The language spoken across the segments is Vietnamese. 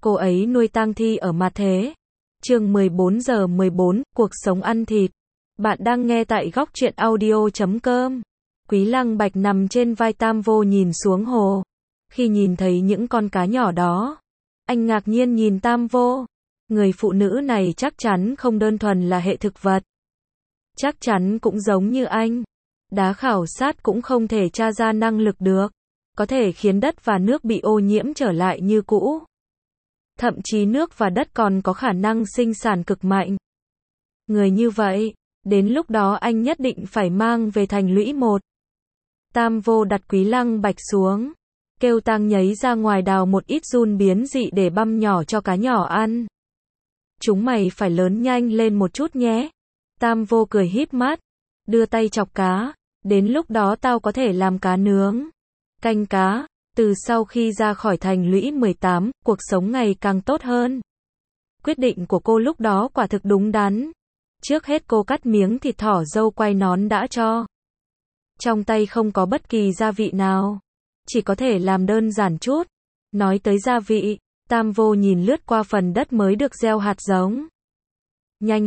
cô ấy nuôi tang thi ở mặt thế. Chương 14/14, cuộc sống ăn thịt. Bạn đang nghe tại góc truyện audio.com. Quý Lăng Bạch nằm trên vai Tam Vô nhìn xuống hồ. Khi nhìn thấy những con cá nhỏ đó, anh ngạc nhiên nhìn Tam Vô. Người phụ nữ này chắc chắn không đơn thuần là hệ thực vật. Chắc chắn cũng giống như anh. Đá khảo sát cũng không thể tra ra năng lực được. Có thể khiến đất và nước bị ô nhiễm trở lại như cũ. Thậm chí nước và đất còn có khả năng sinh sản cực mạnh. Người như vậy, đến lúc đó anh nhất định phải mang về thành lũy một. Tam Vô đặt Quý Lăng Bạch xuống, kêu Tang Nhấy ra ngoài đào một ít giun biến dị để băm nhỏ cho cá nhỏ ăn. Chúng mày phải lớn nhanh lên một chút nhé. Tam Vô cười híp mắt, đưa tay chọc cá, đến lúc đó tao có thể làm cá nướng, canh cá. Từ sau khi ra khỏi thành lũy 18, cuộc sống ngày càng tốt hơn. Quyết định của cô lúc đó quả thực đúng đắn. Trước hết cô cắt miếng thịt thỏ dâu quay nón đã cho. Trong tay không có bất kỳ gia vị nào. Chỉ có thể làm đơn giản chút. Nói tới gia vị, Tam Vô nhìn lướt qua phần đất mới được gieo hạt giống. Nhanh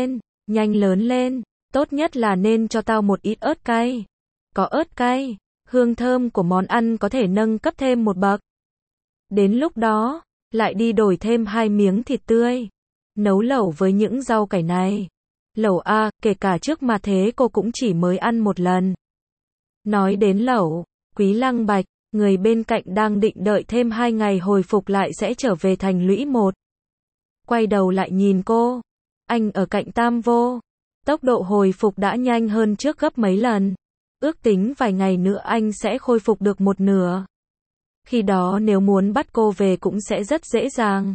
lớn lên, tốt nhất là nên cho tao một ít ớt cay. Có ớt cay, hương thơm của món ăn có thể nâng cấp thêm một bậc. Đến lúc đó, lại đi đổi thêm 2 miếng thịt tươi. Nấu lẩu với những rau cải này. Lẩu a, kể cả trước mà thế cô cũng chỉ mới ăn một lần. Nói đến lẩu, Quý Lăng Bạch, người bên cạnh đang định đợi thêm 2 ngày hồi phục lại sẽ trở về thành lũy một. Quay đầu lại nhìn cô. Anh ở cạnh Tam Vô. Tốc độ hồi phục đã nhanh hơn trước gấp mấy lần. Ước tính vài ngày nữa anh sẽ khôi phục được một nửa. Khi đó nếu muốn bắt cô về cũng sẽ rất dễ dàng.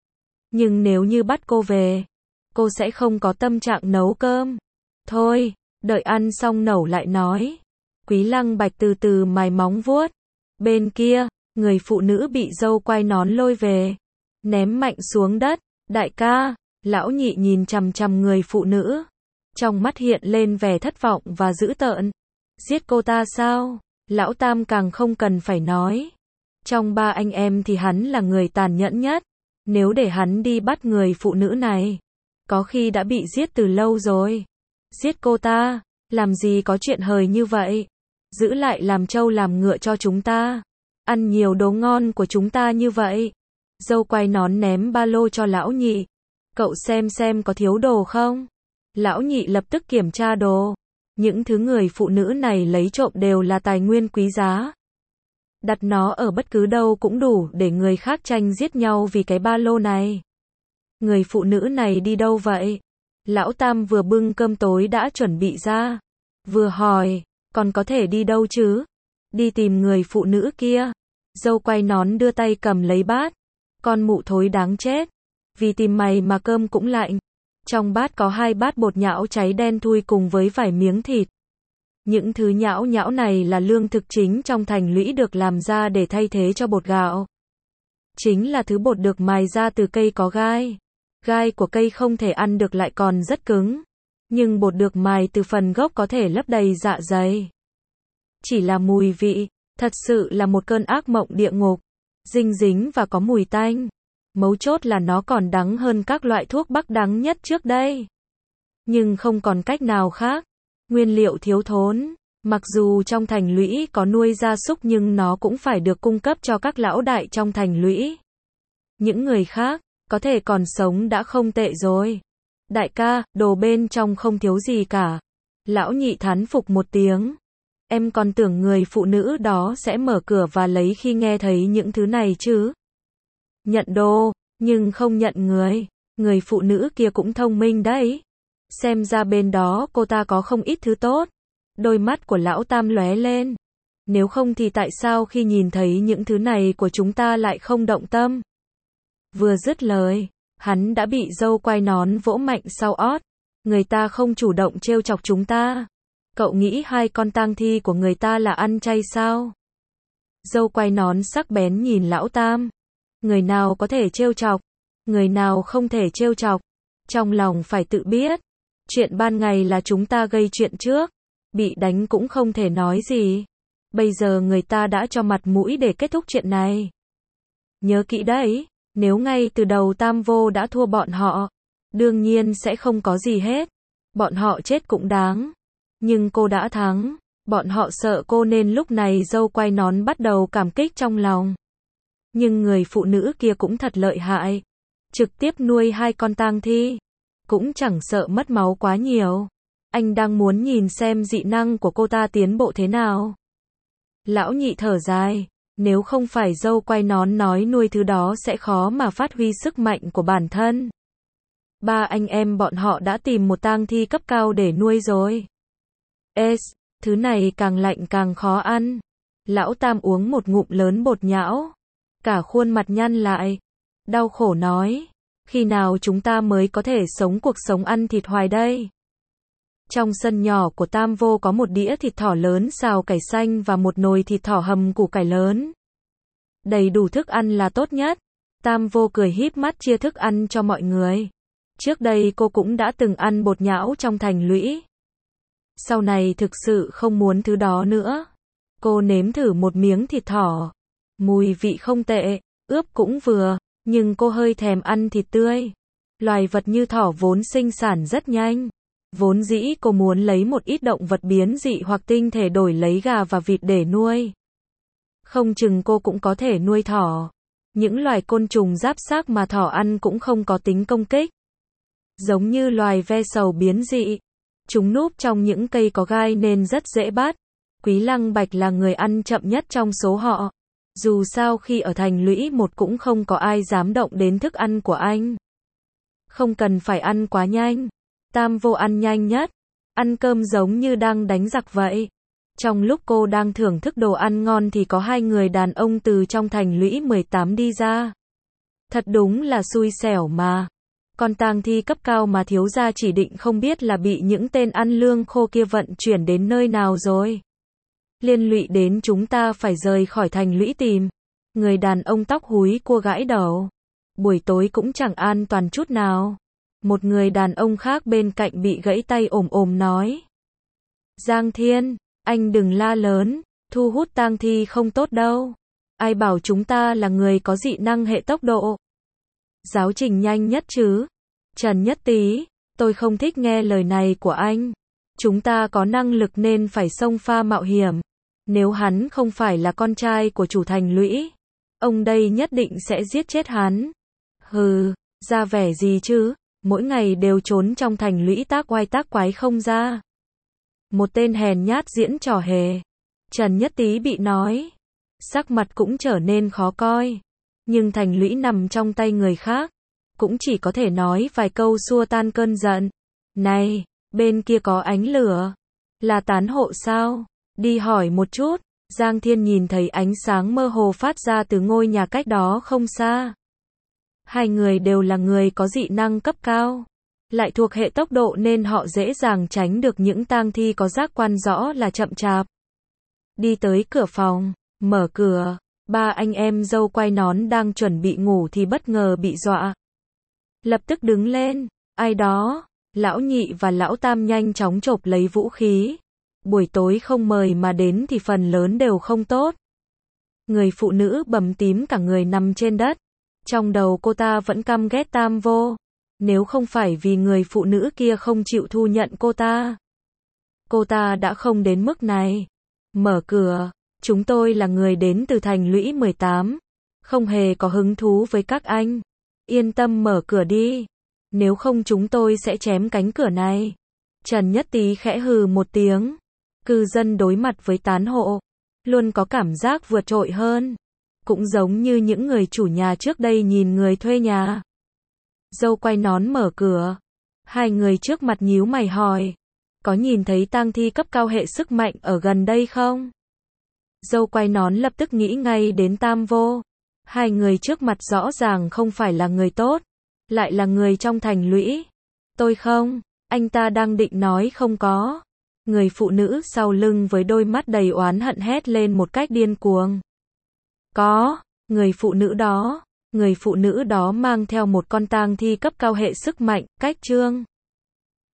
Nhưng nếu như bắt cô về, cô sẽ không có tâm trạng nấu cơm. Thôi, đợi ăn xong nấu lại nói. Quý Lăng Bạch từ từ mài móng vuốt. Bên kia, người phụ nữ bị dâu quai nón lôi về. Ném mạnh xuống đất. Đại ca, lão nhị nhìn chằm chằm người phụ nữ. Trong mắt hiện lên vẻ thất vọng và dữ tợn. Giết cô ta sao? Lão Tam càng không cần phải nói. Trong 3 anh em thì hắn là người tàn nhẫn nhất. Nếu để hắn đi bắt người phụ nữ này, có khi đã bị giết từ lâu rồi. Giết cô ta, làm gì có chuyện hời như vậy. Giữ lại làm trâu làm ngựa cho chúng ta. Ăn nhiều đồ ngon của chúng ta như vậy. Dâu quay nón ném ba lô cho lão nhị. Cậu xem có thiếu đồ không? Lão nhị lập tức kiểm tra đồ. Những thứ người phụ nữ này lấy trộm đều là tài nguyên quý giá. Đặt nó ở bất cứ đâu cũng đủ để người khác tranh giết nhau vì cái ba lô này. Người phụ nữ này đi đâu vậy? Lão Tam vừa bưng cơm tối đã chuẩn bị ra. Vừa hỏi, còn có thể đi đâu chứ? Đi tìm người phụ nữ kia. Dâu quay nón đưa tay cầm lấy bát. Con mụ thối đáng chết. Vì tìm mày mà cơm cũng lạnh. Trong bát có 2 bát bột nhão cháy đen thui cùng với vài miếng thịt. Những thứ nhão nhão này là lương thực chính trong thành lũy được làm ra để thay thế cho bột gạo. Chính là thứ bột được mài ra từ cây có gai. Gai của cây không thể ăn được lại còn rất cứng. Nhưng bột được mài từ phần gốc có thể lấp đầy dạ dày. Chỉ là mùi vị, thật sự là một cơn ác mộng địa ngục. Dinh dính và có mùi tanh. Mấu chốt là nó còn đắng hơn các loại thuốc bắc đắng nhất trước đây. Nhưng không còn cách nào khác. Nguyên liệu thiếu thốn. Mặc dù trong thành lũy có nuôi gia súc nhưng nó cũng phải được cung cấp cho các lão đại trong thành lũy. Những người khác, có thể còn sống đã không tệ rồi. Đại ca, đồ bên trong không thiếu gì cả. Lão nhị thán phục một tiếng. Em còn tưởng người phụ nữ đó sẽ mở cửa và lấy khi nghe thấy những thứ này chứ. Nhận đồ, nhưng không nhận người. Người phụ nữ kia cũng thông minh đấy. Xem ra bên đó cô ta có không ít thứ tốt. Đôi mắt của lão Tam lóe lên. Nếu không thì tại sao khi nhìn thấy những thứ này của chúng ta lại không động tâm? Vừa dứt lời, hắn đã bị dâu quai nón vỗ mạnh sau ót. Người ta không chủ động trêu chọc chúng ta. Cậu nghĩ 2 con tang thi của người ta là ăn chay sao? Dâu quai nón sắc bén nhìn lão Tam. Người nào có thể trêu chọc, người nào không thể trêu chọc. Trong lòng phải tự biết. Chuyện ban ngày là chúng ta gây chuyện trước. Bị đánh cũng không thể nói gì. Bây giờ người ta đã cho mặt mũi để kết thúc chuyện này. Nhớ kỹ đấy. Nếu ngay từ đầu Tam Vô đã thua bọn họ, đương nhiên sẽ không có gì hết. Bọn họ chết cũng đáng. Nhưng cô đã thắng. Bọn họ sợ cô nên lúc này dâu quay nón bắt đầu cảm kích trong lòng. Nhưng người phụ nữ kia cũng thật lợi hại. Trực tiếp nuôi 2 con tang thi. Cũng chẳng sợ mất máu quá nhiều. Anh đang muốn nhìn xem dị năng của cô ta tiến bộ thế nào. Lão nhị thở dài. Nếu không phải dâu quay nón nói nuôi thứ đó sẽ khó mà phát huy sức mạnh của bản thân. 3 anh em bọn họ đã tìm một tang thi cấp cao để nuôi rồi. Thứ này càng lạnh càng khó ăn. Lão Tam uống một ngụm lớn bột nhão. Cả khuôn mặt nhăn lại. Đau khổ nói. Khi nào chúng ta mới có thể sống cuộc sống ăn thịt hoài đây? Trong sân nhỏ của Tam Vô có một đĩa thịt thỏ lớn xào cải xanh và một nồi thịt thỏ hầm củ cải lớn. Đầy đủ thức ăn là tốt nhất. Tam Vô cười híp mắt chia thức ăn cho mọi người. Trước đây cô cũng đã từng ăn bột nhão trong thành lũy. Sau này thực sự không muốn thứ đó nữa. Cô nếm thử một miếng thịt thỏ. Mùi vị không tệ, ướp cũng vừa, nhưng cô hơi thèm ăn thịt tươi. Loài vật như thỏ vốn sinh sản rất nhanh. Vốn dĩ cô muốn lấy một ít động vật biến dị hoặc tinh thể đổi lấy gà và vịt để nuôi. Không chừng cô cũng có thể nuôi thỏ. Những loài côn trùng giáp xác mà thỏ ăn cũng không có tính công kích. Giống như loài ve sầu biến dị. Chúng núp trong những cây có gai nên rất dễ bắt. Quý Lăng Bạch là người ăn chậm nhất trong số họ. Dù sao khi ở thành lũy một cũng không có ai dám động đến thức ăn của anh. Không cần phải ăn quá nhanh. Tam Vô ăn nhanh nhất. Ăn cơm giống như đang đánh giặc vậy. Trong lúc cô đang thưởng thức đồ ăn ngon thì có 2 người đàn ông từ trong thành lũy 18 đi ra. Thật đúng là xui xẻo mà. Con tang thi cấp cao mà thiếu gia chỉ định không biết là bị những tên ăn lương khô kia vận chuyển đến nơi nào rồi. Liên lụy đến chúng ta phải rời khỏi thành lũy tìm. Người đàn ông tóc húi cua gãi đầu. Buổi tối cũng chẳng an toàn chút nào. Một người đàn ông khác bên cạnh bị gãy tay ồm nói. Giang Thiên, anh đừng la lớn, thu hút tang thi không tốt đâu. Ai bảo chúng ta là người có dị năng hệ tốc độ. Giáo trình nhanh nhất chứ. Trần Nhất Tý, tôi không thích nghe lời này của anh. Chúng ta có năng lực nên phải xông pha mạo hiểm. Nếu hắn không phải là con trai của chủ thành lũy, ông đây nhất định sẽ giết chết hắn. Hừ, ra vẻ gì chứ, mỗi ngày đều trốn trong thành lũy tác oai tác quái không ra. Một tên hèn nhát diễn trò hề. Trần Nhất Tý bị nói. Sắc mặt cũng trở nên khó coi. Nhưng thành lũy nằm trong tay người khác. Cũng chỉ có thể nói vài câu xua tan cơn giận. Này, bên kia có ánh lửa. Là tán hộ sao? Đi hỏi một chút. Giang Thiên nhìn thấy ánh sáng mơ hồ phát ra từ ngôi nhà cách đó không xa. 2 người đều là người có dị năng cấp cao. Lại thuộc hệ tốc độ nên họ dễ dàng tránh được những tang thi có giác quan rõ là chậm chạp. Đi tới cửa phòng, mở cửa. 3 anh em dâu quay nón đang chuẩn bị ngủ thì bất ngờ bị dọa. Lập tức đứng lên. Ai đó? Lão nhị và lão tam nhanh chóng chộp lấy vũ khí. Buổi tối không mời mà đến thì phần lớn đều không tốt. Người phụ nữ bầm tím cả người nằm trên đất. Trong đầu cô ta vẫn căm ghét Tam Vô. Nếu không phải vì người phụ nữ kia không chịu thu nhận cô ta đã không đến mức này. Mở cửa. Chúng tôi là người đến từ thành lũy 18. Không hề có hứng thú với các anh. Yên tâm mở cửa đi. Nếu không chúng tôi sẽ chém cánh cửa này. Trần Nhất Tý khẽ hừ một tiếng. Cư dân đối mặt với tán hộ. Luôn có cảm giác vượt trội hơn. Cũng giống như những người chủ nhà trước đây nhìn người thuê nhà. Dâu quay nón mở cửa. 2 người trước mặt nhíu mày hỏi. Có nhìn thấy tang thi cấp cao hệ sức mạnh ở gần đây không? Dâu quay nón lập tức nghĩ ngay đến Tam Vô. 2 người trước mặt rõ ràng không phải là người tốt. Lại là người trong thành lũy. Tôi không. Anh ta đang định nói không có. Người phụ nữ sau lưng với đôi mắt đầy oán hận hét lên một cách điên cuồng. Có. Người phụ nữ đó mang theo một con tang thi cấp cao hệ sức mạnh, cách Trương